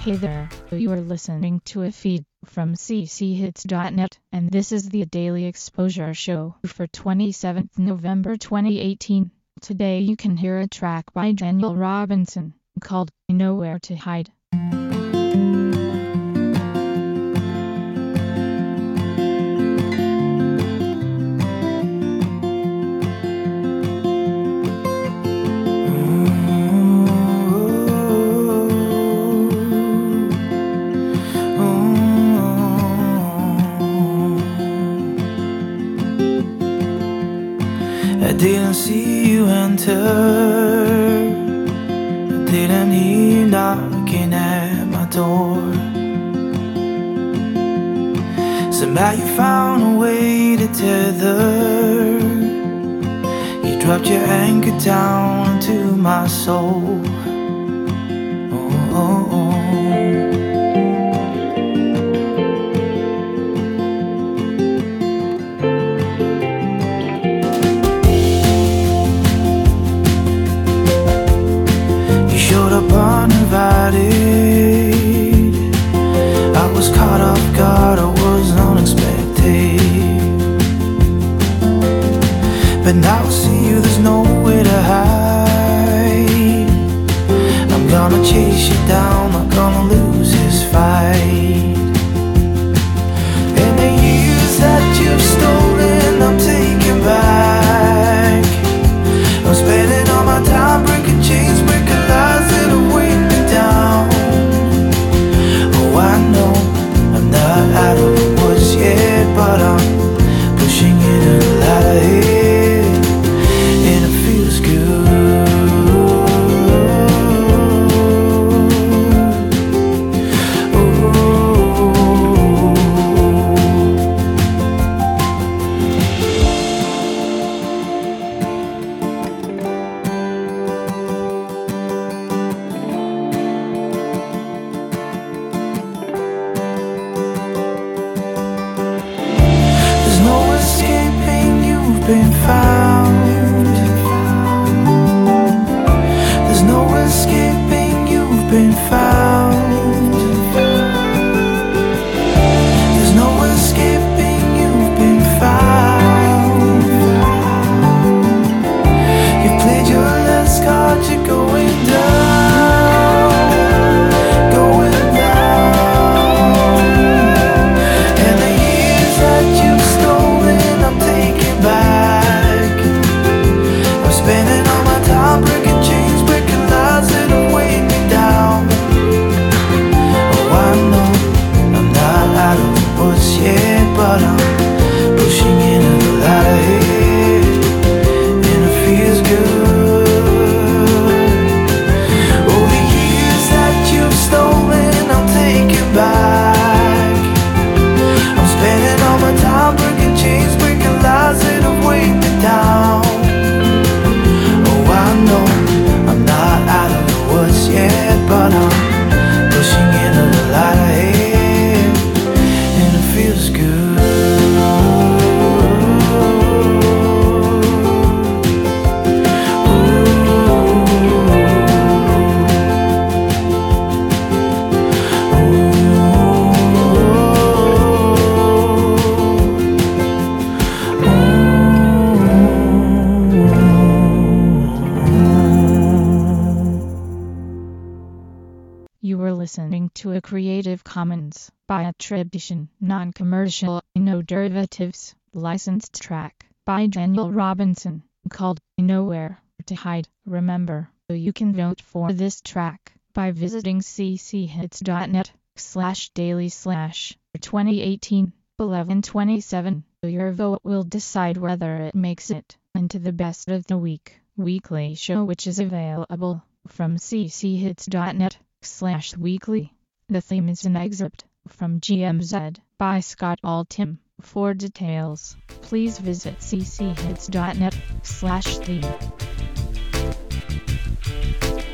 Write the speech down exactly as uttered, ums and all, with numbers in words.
Hey there, you are listening to a feed from c c hits dot net, and this is the Daily Exposure Show for twenty-seventh November twenty eighteen. Today you can hear a track by Daniel Robinson, called Nowhere to Hide. I didn't see you enter, I didn't hear you knocking at my door. Somehow you found a way to tether, you dropped your anchor down into my soul. Oh, oh, oh. Uninvited, I was caught off guard, I was unexpected. But now I see you, there's nowhere to hide. I'm gonna chase you down, I'm gonna lose this fight. And the years that you've stolen, I'm taking back. I'm spending all my time breaking chains, breaking lies that have weighed me down. Oh, I know I'm not out of the woods yet, but I'm pushing into the light ahead, and it feels good. Been found. There's no escaping, you've been found. There's no escaping, you've been found. You've played your last card, you're going down, going down. And the years that you've stolen, I'm taking back. Spending all my time breaking chains, breaking lies that have weighed me down. Oh, I know I'm not out of the woods yet, but I'm pushing into the light ahead, and it feels good. Oh, the years that you've stolen, I'm taking back. I'm spending all my time breaking chains, breaking lies that have weighed me down. But I'm pushing into the light ahead, and it feels good. You were listening to a Creative Commons by attribution, non-commercial, no derivatives, licensed track by Daniel Robinson, called Nowhere to Hide. Remember, you can vote for this track by visiting c c hits dot net slash daily slash twenty eighteen eleven twenty-seven. Your vote will decide whether it makes it into the best of the week weekly show, which is available from c c hits dot net slash weekly. The theme is an excerpt from G M Z by Scott Altham. For details, please visit c c hits dot net slash theme.